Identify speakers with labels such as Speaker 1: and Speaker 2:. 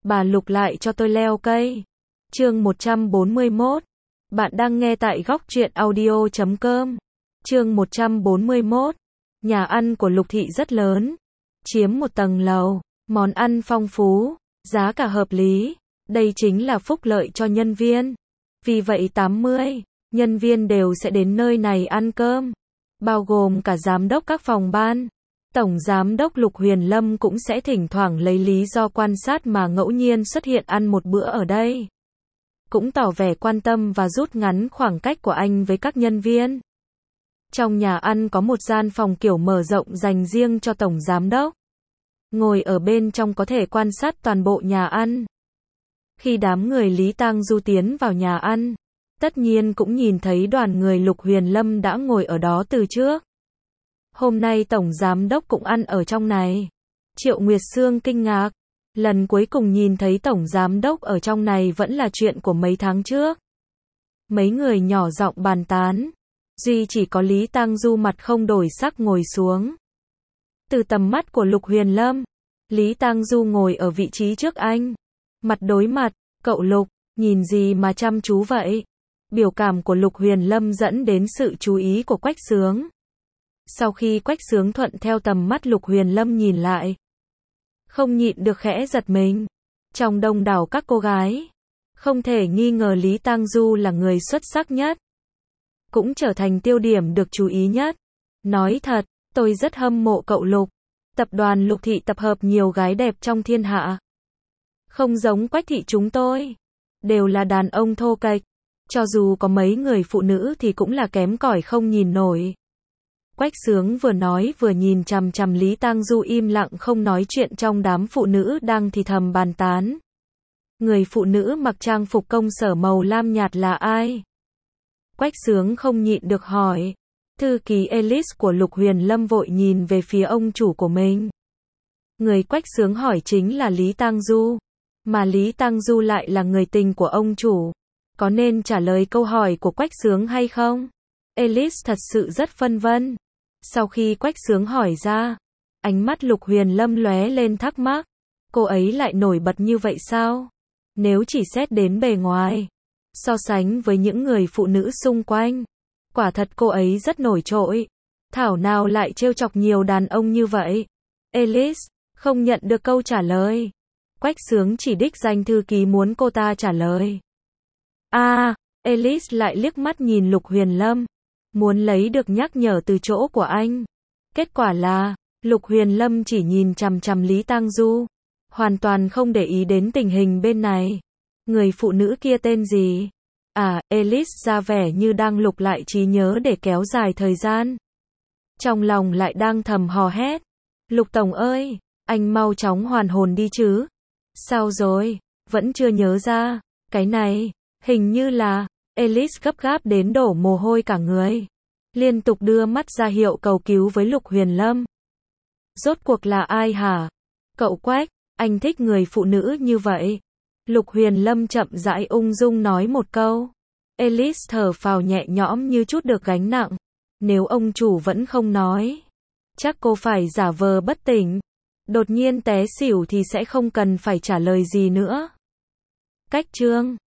Speaker 1: bà Lục lại cho tôi leo cây. Chương 141. Bạn đang nghe tại góc truyện audio.com. Chương 141. Nhà ăn của Lục Thị rất lớn, chiếm một tầng lầu, món ăn phong phú, giá cả hợp lý, đây chính là phúc lợi cho nhân viên. Vì vậy 80 nhân viên đều sẽ đến nơi này ăn cơm, bao gồm cả giám đốc các phòng ban. Tổng giám đốc Lục Huyền Lâm cũng sẽ thỉnh thoảng lấy lý do quan sát mà ngẫu nhiên xuất hiện ăn một bữa ở đây. Cũng tỏ vẻ quan tâm và rút ngắn khoảng cách của anh với các nhân viên. Trong nhà ăn có một gian phòng kiểu mở rộng dành riêng cho tổng giám đốc. Ngồi ở bên trong có thể quan sát toàn bộ nhà ăn. Khi đám người Lý Tang Du tiến vào nhà ăn, tất nhiên cũng nhìn thấy đoàn người Lục Huyền Lâm đã ngồi ở đó từ trước. Hôm nay tổng giám đốc cũng ăn ở trong này. Triệu Nguyệt Sương kinh ngạc. Lần cuối cùng nhìn thấy tổng giám đốc ở trong này vẫn là chuyện của mấy tháng trước. Mấy người nhỏ giọng bàn tán. Duy chỉ có Lý Tang Du mặt không đổi sắc ngồi xuống. Từ tầm mắt của Lục Huyền Lâm, Lý Tang Du ngồi ở vị trí trước anh. Mặt đối mặt, cậu Lục, nhìn gì mà chăm chú vậy? Biểu cảm của Lục Huyền Lâm dẫn đến sự chú ý của Quách Sướng. Sau khi Quách Sướng thuận theo tầm mắt Lục Huyền Lâm nhìn lại, không nhịn được khẽ giật mình. Trong đông đảo các cô gái, không thể nghi ngờ Lý Tang Du là người xuất sắc nhất, cũng trở thành tiêu điểm được chú ý nhất. Nói thật, tôi rất hâm mộ cậu Lục. Tập đoàn Lục Thị tập hợp nhiều gái đẹp trong thiên hạ. Không giống Quách Thị chúng tôi, đều là đàn ông thô kệch. Cho dù có mấy người phụ nữ thì cũng là kém cỏi không nhìn nổi. Quách Sướng vừa nói vừa nhìn chằm chằm Lý Tang Du im lặng không nói chuyện trong đám phụ nữ đang thì thầm bàn tán. Người phụ nữ mặc trang phục công sở màu lam nhạt là ai? Quách Sướng không nhịn được hỏi. Thư ký Alice của Lục Huyền Lâm vội nhìn về phía ông chủ của mình. Người Quách Sướng hỏi chính là Lý Tang Du, mà Lý Tang Du lại là người tình của ông chủ. Có nên trả lời câu hỏi của Quách Sướng hay không? Alice thật sự rất phân vân. Sau khi Quách Sướng hỏi ra, ánh mắt Lục Huyền Lâm lóe lên thắc mắc. Cô ấy lại nổi bật như vậy sao? Nếu chỉ xét đến bề ngoài, so sánh với những người phụ nữ xung quanh, quả thật cô ấy rất nổi trội. Thảo nào lại trêu chọc nhiều đàn ông như vậy? Alice không nhận được câu trả lời. Quách Sướng chỉ đích danh thư ký muốn cô ta trả lời. Alice lại liếc mắt nhìn Lục Huyền Lâm, muốn lấy được nhắc nhở từ chỗ của anh. Kết quả là, Lục Huyền Lâm chỉ nhìn chằm chằm Lý Tang Du, hoàn toàn không để ý đến tình hình bên này. Người phụ nữ kia tên gì? Alice ra vẻ như đang lục lại trí nhớ để kéo dài thời gian. Trong lòng lại đang thầm hò hét. Lục tổng ơi, anh mau chóng hoàn hồn đi chứ. Sao rồi, vẫn chưa nhớ ra. Cái này, hình như là... Alice gấp gáp đến đổ mồ hôi cả người, liên tục đưa mắt ra hiệu cầu cứu với Lục Huyền Lâm. Rốt cuộc là ai hả? Cậu Quách, anh thích người phụ nữ như vậy. Lục Huyền Lâm chậm rãi ung dung nói một câu. Alice thở phào nhẹ nhõm như chút được gánh nặng. Nếu ông chủ vẫn không nói, chắc cô phải giả vờ bất tỉnh, đột nhiên té xỉu thì sẽ không cần phải trả lời gì nữa. Cách chương